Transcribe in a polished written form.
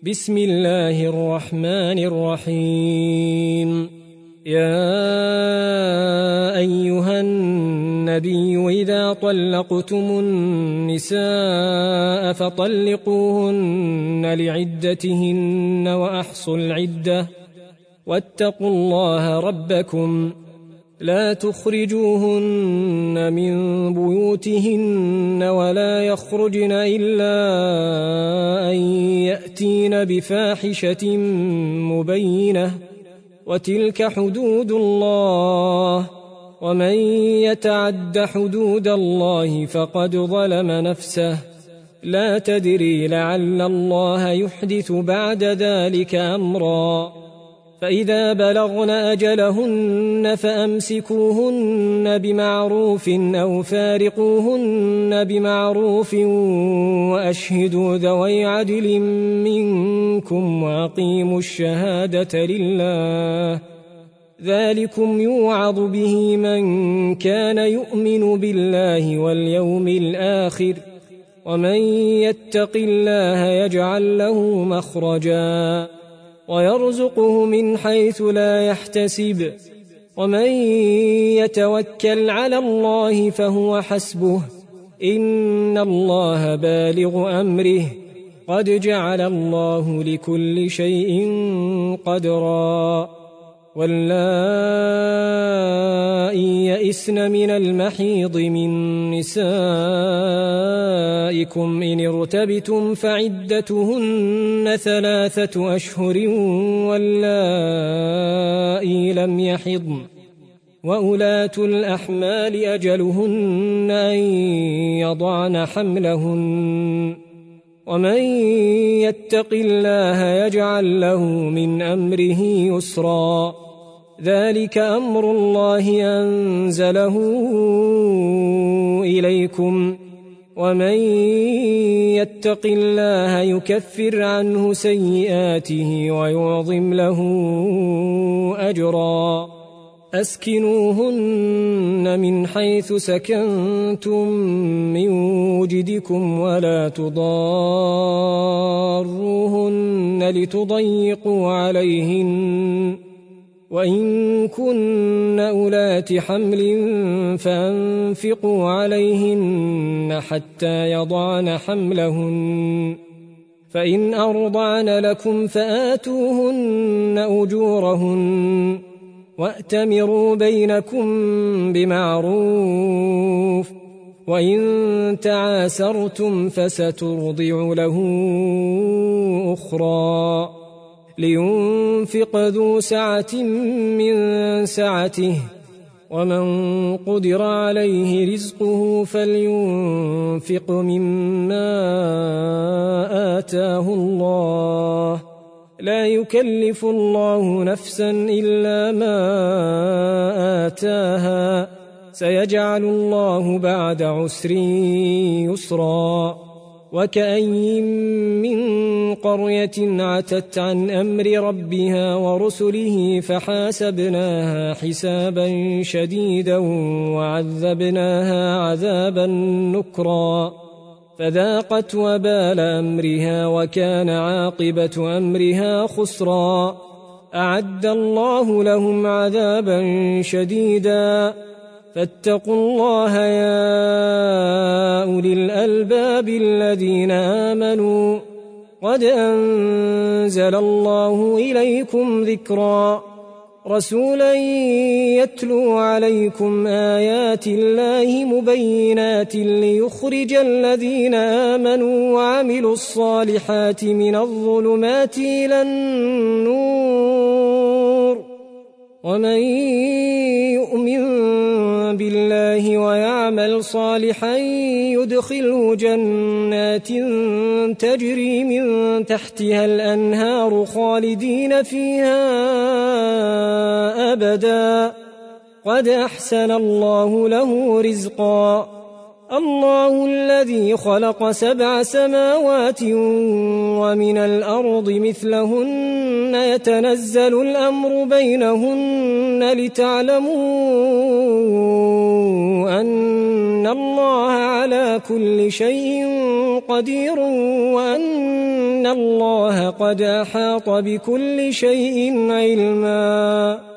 بسم الله الرحمن الرحيم. يا أيها النبي إذا طلقتم النساء فطلقوهن لعدتهن وأحصوا العدة واتقوا الله ربكم لا تخرجوهن من بيوتهن ولا يخرجن إلا أن يأتين بفاحشة مبينة وتلك حدود الله ومن يتعد حدود الله فقد ظلم نفسه لا تدري لعل الله يحدث بعد ذلك أمرا. فإذا بلغن أجلهن فأمسكوهن بمعروف أو فارقوهن بمعروف وأشهدوا ذوي عدل منكم وأقيموا الشهادة لله ذلكم يوعظ به من كان يؤمن بالله واليوم الآخر ومن يتق الله يجعل له مخرجا ويرزقه من حيث لا يحتسب ومن يتوكل على الله فهو حسبه إن الله بالغ أمره قد جعل الله لكل شيء قدرا. واللائي يئسن من المحيض من نسائكم إن ارتبتم فعدتهن 3 أشهر واللائي لم يحضن وأولاة الأحمال أجلهن أن يضعن حملهن ومن يتق الله يجعل له من أمره يسرا ذلك أمر الله أنزله إليكم ومن يتق الله يكفر عنه سيئاته ويعظم له أجرا. أسكنوهن من حيث سكنتم من وجدكم ولا تضاروهن لتضيقوا عليهن وإن كن أولات حمل فأنفقوا عليهن حتى يضعن حملهن فإن أرضعن لكم فآتوهن أجورهن وأتمروا بينكم بمعروف وإن تعاسرتم فسترضع له أخرى لينفق ذو سعة من سعته ومن قدر عليه رزقه فلينفق مما آتاه الله لا يكلف الله نفسا إلا ما آتاها سيجعل الله بعد عسر يسرا. وكأين من قرية عتت عن أمر ربها ورسله فحاسبناها حسابا شديدا وعذبناها عذابا نكرا فذاقت وبال أمرها وكان عاقبة أمرها خسرا. أعد الله لهم عذابا شديدا فاتقوا الله يا أولي الألباب الذين آمنوا قد أنزل الله إليكم ذكرا رسولا يتلو عليكم آيات الله مبينات ليخرج الذين آمنوا وعملوا الصالحات من الظلمات إلى النور ومن يؤمن بالله ويعمل صالحا يدخله جنات تجري من تحتها الأنهار خالدين فيها أبدا قد أحسن الله له رزقا. الله الذي خلق 7 سماوات ومن الأرض مثلهن يتنزل الأمر بينهن لتعلموا أن الله على كل شيء قدير وأن الله قد أحاط بكل شيء علما